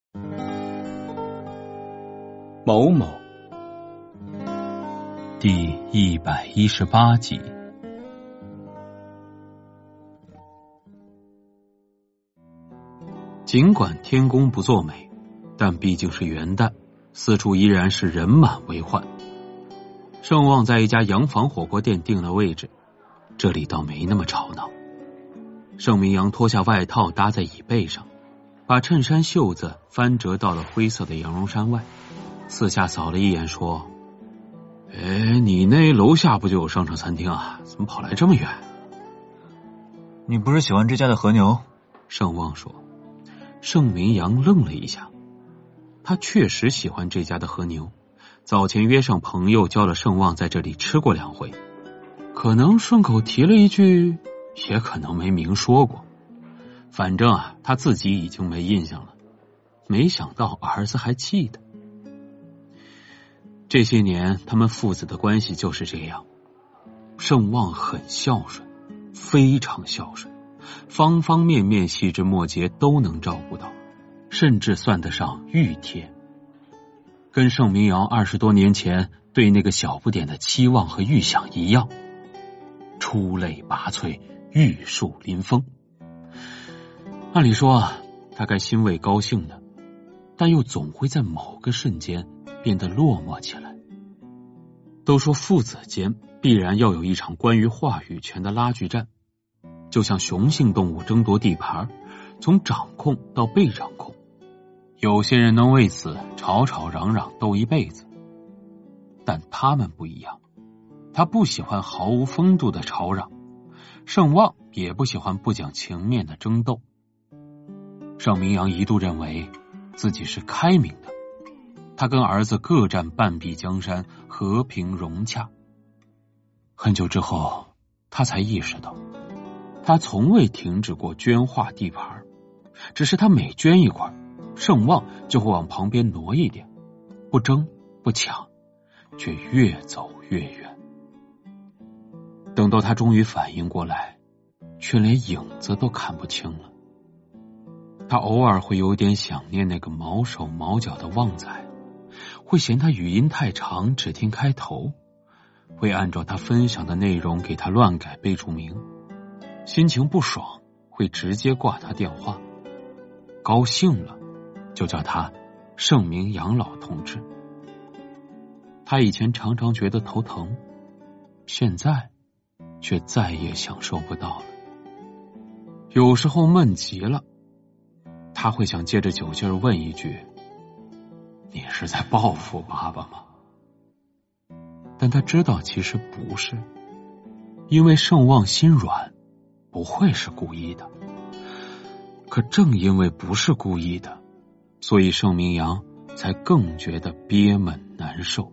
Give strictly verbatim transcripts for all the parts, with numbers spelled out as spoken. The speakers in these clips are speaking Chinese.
某某第一百一十八集。尽管天公不作美，但毕竟是元旦，四处依然是人满为患。盛旺在一家洋房火锅店定了位置，这里倒没那么吵闹。盛明阳脱下外套搭在椅背上，把衬衫袖子翻折到了灰色的羊绒衫外，四下扫了一眼说：哎，你那楼下不就有商场餐厅啊？怎么跑来这么远？ 你不是喜欢这家的和牛？ 盛旺说。盛明阳愣了一下，他确实喜欢这家的和牛，早前约上朋友叫了盛旺在这里吃过两回，可能顺口提了一句，也可能没明说过，反正啊，他自己已经没印象了。没想到儿子还记得。这些年他们父子的关系就是这样，盛旺很孝顺，非常孝顺，方方面面细枝末节都能照顾到，甚至算得上御贴。跟盛明尧二十多年前对那个小不点的期望和预想一样，出类拔萃，玉树临风。按理说啊，他该欣慰高兴的，但又总会在某个瞬间变得落寞起来。都说父子间必然要有一场关于话语权的拉锯战，就像雄性动物争夺地盘，从掌控到被掌控，有些人能为此吵吵嚷嚷斗一辈子，但他们不一样。他不喜欢毫无风度的吵嚷，盛旺也不喜欢不讲情面的争斗。盛明阳一度认为自己是开明的，他跟儿子各占半壁江山，和平融洽。很久之后，他才意识到他从未停止过捐划地盘，只是他每捐一块，盛旺就会往旁边挪一点，不争不抢，却越走越远。等到他终于反应过来，却连影子都看不清了。他偶尔会有点想念那个毛手毛脚的旺仔，会嫌他语音太长只听开头，会按照他分享的内容给他乱改备注名，心情不爽会直接挂他电话，高兴了就叫他盛明阳老同志。他以前常常觉得头疼，现在却再也享受不到了。有时候闷极了，他会想借着酒劲儿问一句：你是在报复爸爸吗？但他知道其实不是，因为盛旺心软，不会是故意的。可正因为不是故意的，所以盛明阳才更觉得憋闷难受。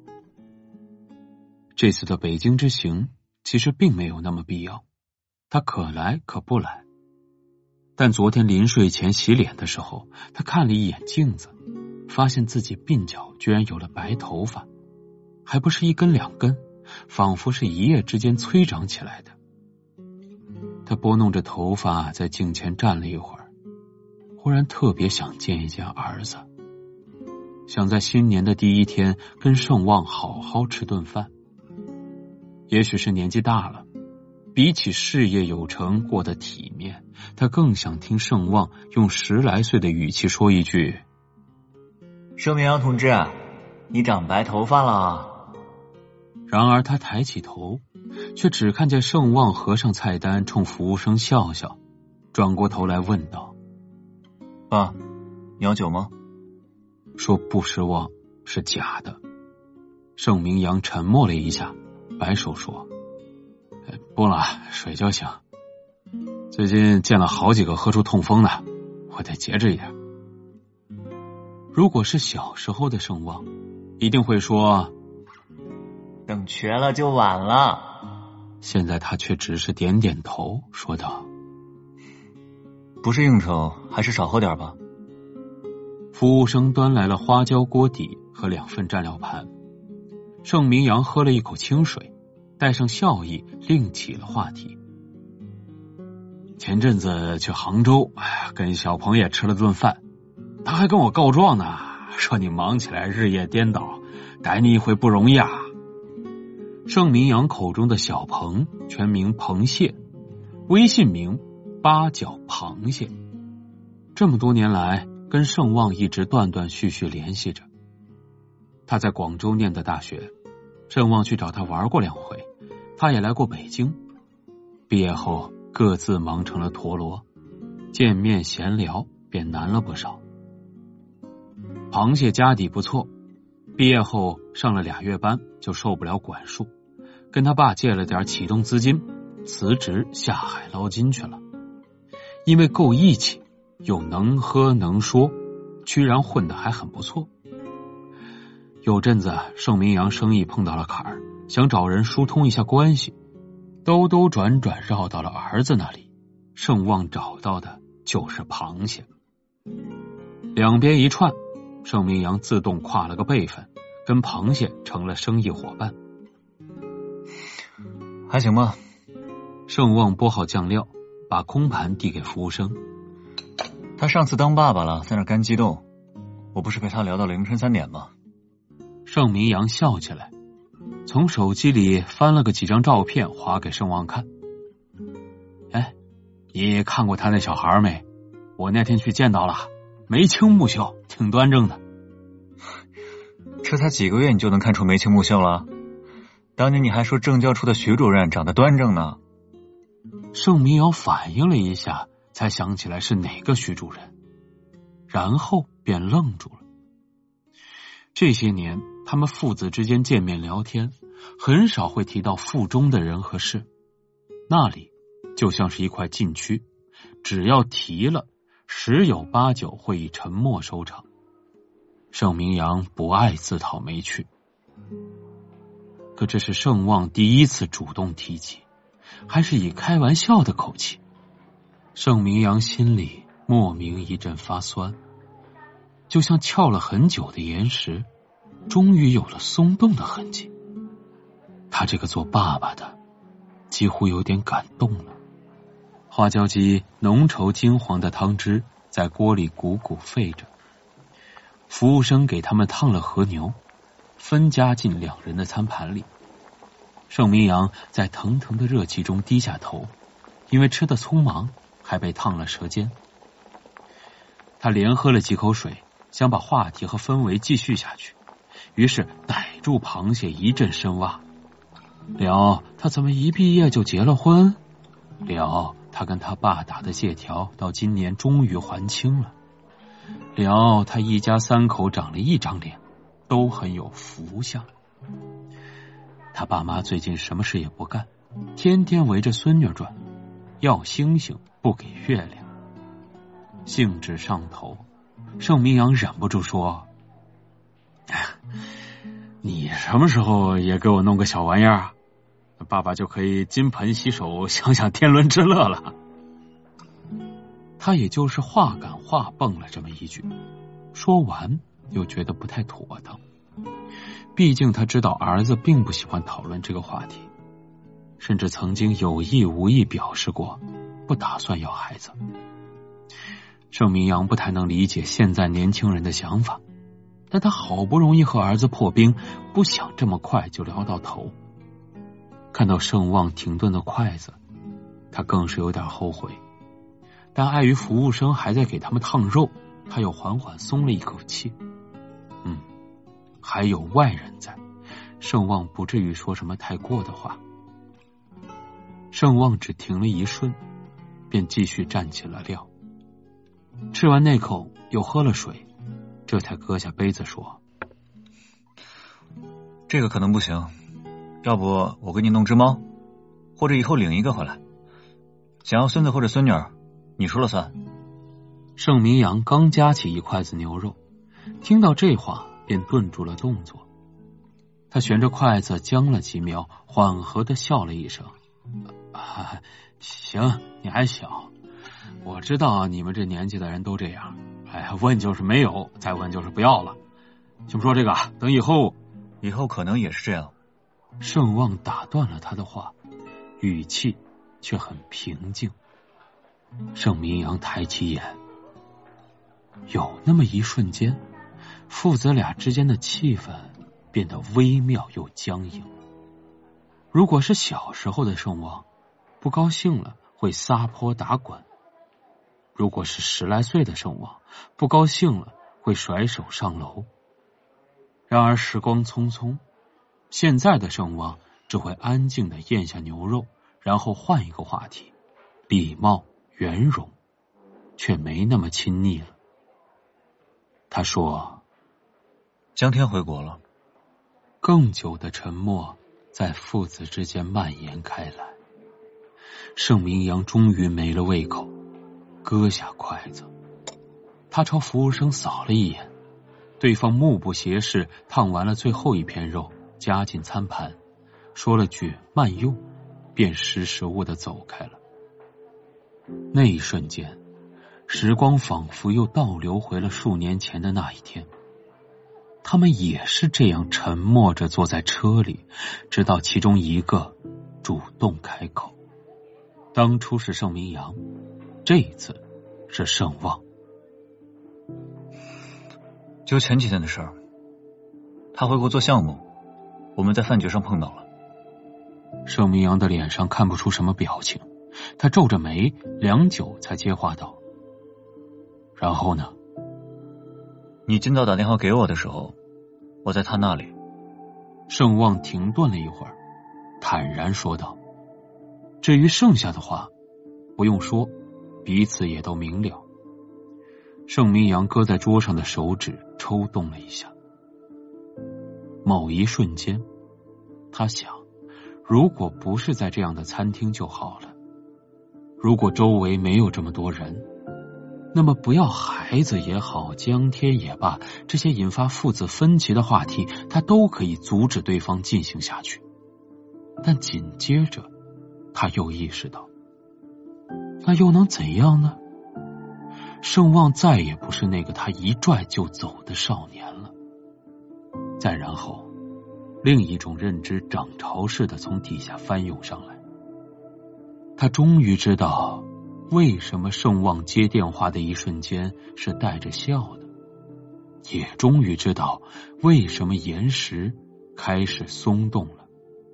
这次的北京之行其实并没有那么必要，他可来可不来。但昨天临睡前洗脸的时候，他看了一眼镜子，发现自己鬓角居然有了白头发，还不是一根两根，仿佛是一夜之间催长起来的。他拨弄着头发在镜前站了一会儿，忽然特别想见一见儿子，想在新年的第一天跟盛旺好好吃顿饭。也许是年纪大了，比起事业有成过得体面，他更想听盛旺用十来岁的语气说一句： 盛明阳同志，你长白头发了。 然而他抬起头，却只看见盛旺合上菜单，冲服务生笑笑，转过头来问道： 爸，你要酒吗？ 说不失望是假的。盛明阳沉默了一下，摆手说：不了，水就行。最近见了好几个喝出痛风的，我得节制一点。如果是小时候的盛旺，一定会说等瘸了就晚了。 现在他却只是点点头，说道： 不是应酬，还是少喝点吧。 服务生端来了花椒锅底和两份蘸料盘，盛明阳喝了一口清水，带上笑意，另起了话题。前阵子去杭州，哎呀，跟小鹏也吃了顿饭， 他还跟我告状呢，说你忙起来日夜颠倒，逮你一回不容易啊。盛明阳口中的小鹏全名鹏蟹，微信名八角螃蟹。这么多年来跟盛旺一直断断续续联系着。他在广州念的大学，盛旺去找他玩过两回，他也来过北京。毕业后各自忙成了陀螺，见面闲聊便难了不少。螃蟹家底不错，毕业后上了俩月班就受不了管束，跟他爸借了点启动资金，辞职下海捞金去了。因为够义气，又能喝能说，居然混得还很不错。有阵子盛明阳生意碰到了坎儿，想找人疏通一下关系，兜兜转转绕到了儿子那里，盛旺找到的就是螃蟹。两边一串，盛明阳自动跨了个辈分，跟螃蟹成了生意伙伴。 还行吧。 盛旺拨好酱料，把空盘递给服务生。 他上次当爸爸了，在那干激动，我不是陪他聊到凌晨三点吗？ 盛明阳笑起来，从手机里翻了个几张照片划给盛旺看。哎，你看过他那小孩没？我那天去见到了，眉清目秀，挺端正的。 这才几个月你就能看出眉清目秀了？当年你还说政教处的徐主任长得端正呢。 盛明阳反应了一下，才想起来是哪个徐主任，然后便愣住了。这些年他们父子之间见面聊天，很少会提到腹中的人和事，那里就像是一块禁区，只要提了，十有八九会以沉默收场。盛明阳不爱自讨没趣，可这是盛旺第一次主动提起，还是以开玩笑的口气。盛明阳心里莫名一阵发酸，就像撬了很久的岩石，终于有了松动的痕迹。他这个做爸爸的几乎有点感动了。花椒鸡浓稠金黄的汤汁在锅里汩汩沸着，服务生给他们烫了和牛，分加进两人的餐盘里。盛明阳在腾腾的热气中低下头，因为吃得匆忙，还被烫了舌尖。他连喝了几口水，想把话题和氛围继续下去，于是逮住螃蟹一阵深挖。聊他怎么一毕业就结了婚，聊他跟他爸打的借条到今年终于还清了，聊他一家三口长了一张脸，都很有福相。他爸妈最近什么事也不干，天天围着孙女转，要星星不给月亮。兴致上头，盛明阳忍不住说：你什么时候也给我弄个小玩意儿，爸爸就可以金盆洗手，享享天伦之乐了。他也就是话赶话蹦了这么一句，说完又觉得不太妥当，毕竟他知道儿子并不喜欢讨论这个话题，甚至曾经有意无意表示过不打算要孩子。盛明阳不太能理解现在年轻人的想法，但他好不容易和儿子破冰，不想这么快就聊到头。看到盛旺停顿的筷子，他更是有点后悔，但碍于服务生还在给他们烫肉，他又缓缓松了一口气。嗯，还有外人在，盛旺不至于说什么太过的话。盛旺只停了一瞬，便继续蘸起了料。吃完那口又喝了水，这才搁下杯子说： 这个可能不行，要不我给你弄只猫，或者以后领一个回来，想要孙子或者孙女儿你说了算。 盛明阳刚夹起一筷子牛肉，听到这话便顿住了动作。他悬着筷子僵了几秒，缓和的笑了一声：啊，行，你还小，我知道你们这年纪的人都这样，哎呀，问就是没有，再问就是不要了。先不说这个，等以后以后可能也是这样。 盛旺打断了他的话，语气却很平静。盛明阳抬起眼： 有那么一瞬间，父子俩之间的气氛变得微妙又僵硬。如果是小时候的圣旺，不高兴了会撒泼打滚；如果是十来岁的圣旺，不高兴了会甩手上楼。然而时光匆匆，现在的圣旺只会安静地咽下牛肉，然后换一个话题，礼貌圆融，却没那么亲昵了。他说： 江天回国了。 更久的沉默在父子之间蔓延开来。盛明阳终于没了胃口，搁下筷子，他朝服务生扫了一眼，对方目不斜视烫完了最后一片肉，夹进餐盘，说了句慢用，便识时务地走开了。那一瞬间，时光仿佛又倒流回了数年前的那一天。他们也是这样沉默着坐在车里，直到其中一个主动开口。当初是盛明阳，这一次是盛旺。 就前几天的事儿，他回国做项目，我们在饭局上碰到了。 盛明阳的脸上看不出什么表情，他皱着眉，良久才接话道：然后呢？ 你今早打电话给我的时候，我在他那里。 盛旺停顿了一会儿，坦然说道：至于剩下的话，不用说，彼此也都明了。盛明阳搁在桌上的手指抽动了一下。某一瞬间，他想，如果不是在这样的餐厅就好了，如果周围没有这么多人，那么不要孩子也好，江天也罢，这些引发父子分歧的话题，他都可以阻止对方进行下去。但紧接着他又意识到，那又能怎样呢？盛旺再也不是那个他一拽就走的少年了。再然后，另一种认知涨潮似的从底下翻涌上来。他终于知道为什么盛旺接电话的一瞬间是带着笑的，也终于知道为什么岩石开始松动了。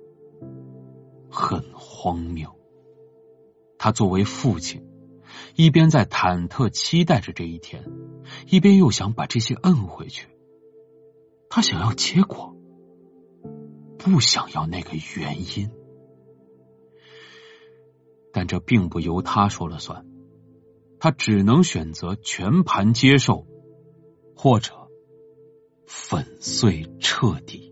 很荒谬，他作为父亲，一边在忐忑期待着这一天，一边又想把这些摁回去。他想要结果，不想要那个原因。但这并不由他说了算，他只能选择全盘接受，或者粉碎彻底。